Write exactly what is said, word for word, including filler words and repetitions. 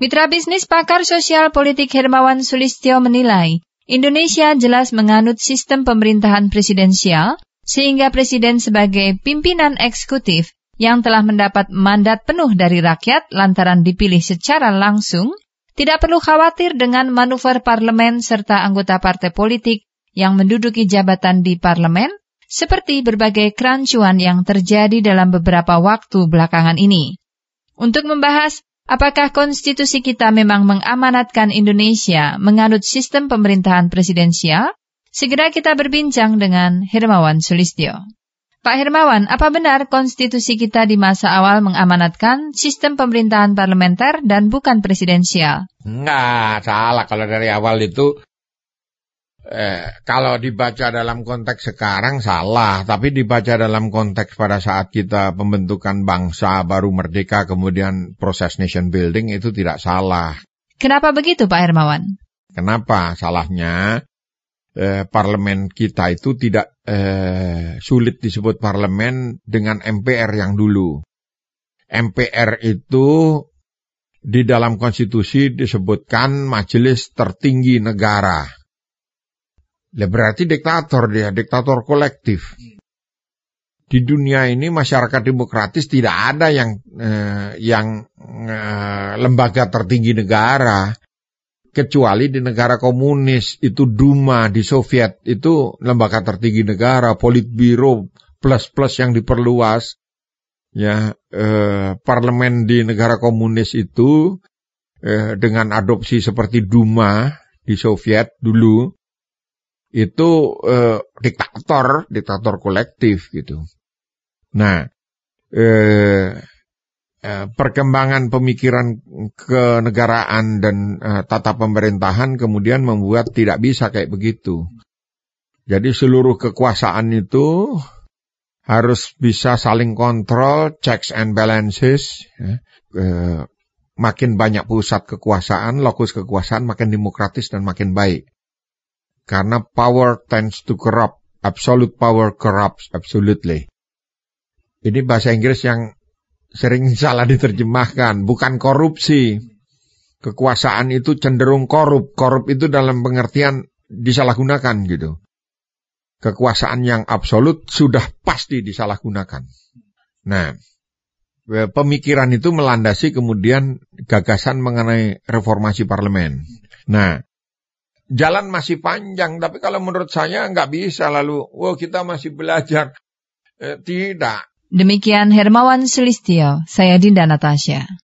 Mitra bisnis pakar sosial politik Hermawan Sulistyo menilai, Indonesia jelas menganut sistem pemerintahan presidensial, sehingga presiden sebagai pimpinan eksekutif yang telah mendapat mandat penuh dari rakyat lantaran dipilih secara langsung, tidak perlu khawatir dengan manuver parlemen serta anggota partai politik yang menduduki jabatan di parlemen, seperti berbagai kerancuan yang terjadi dalam beberapa waktu belakangan ini. Untuk membahas apakah konstitusi kita memang mengamanatkan Indonesia menganut sistem pemerintahan presidensial, segera kita berbincang dengan Hermawan Sulistyo. Pak Hermawan, apa benar konstitusi kita di masa awal mengamanatkan sistem pemerintahan parlementer dan bukan presidensial? Enggak, salah kalau dari awal itu. Eh, kalau dibaca dalam konteks sekarang salah, tapi dibaca dalam konteks pada saat kita pembentukan bangsa baru merdeka kemudian proses nation building itu tidak salah. Kenapa begitu Pak Hermawan? Kenapa salahnya? Eh, parlemen kita itu tidak eh, sulit disebut parlemen dengan M P R yang dulu. M P R itu di dalam konstitusi disebutkan majelis tertinggi negara. Ya berarti diktator dia, diktator kolektif. Di dunia ini masyarakat demokratis tidak ada yang eh, yang eh, lembaga tertinggi negara. Kecuali di negara komunis, itu Duma, di Soviet, itu lembaga tertinggi negara, Politbiro, plus-plus yang diperluas. Ya, eh, parlemen di negara komunis itu eh, dengan adopsi seperti Duma di Soviet dulu, itu eh, diktator, diktator kolektif gitu. Nah, eh, eh, perkembangan pemikiran kenegaraan dan eh, tata pemerintahan kemudian membuat tidak bisa kayak begitu. Jadi seluruh kekuasaan itu harus bisa saling kontrol, checks and balances. Ya. Eh, makin banyak pusat kekuasaan, lokus kekuasaan makin demokratis dan makin baik. Karena power tends to corrupt. Absolute power corrupts absolutely. Ini bahasa Inggris yang sering salah diterjemahkan. Bukan korupsi. Kekuasaan itu cenderung korup. Korup itu dalam pengertian disalahgunakan gitu. Kekuasaan yang absolut sudah pasti disalahgunakan. Nah, pemikiran itu melandasi kemudian gagasan mengenai reformasi parlemen. Nah, jalan masih panjang, tapi kalau menurut saya nggak bisa lalu, wow kita masih belajar. Eh, tidak. Demikian Hermawan Sulistyo, saya Dinda Natasha.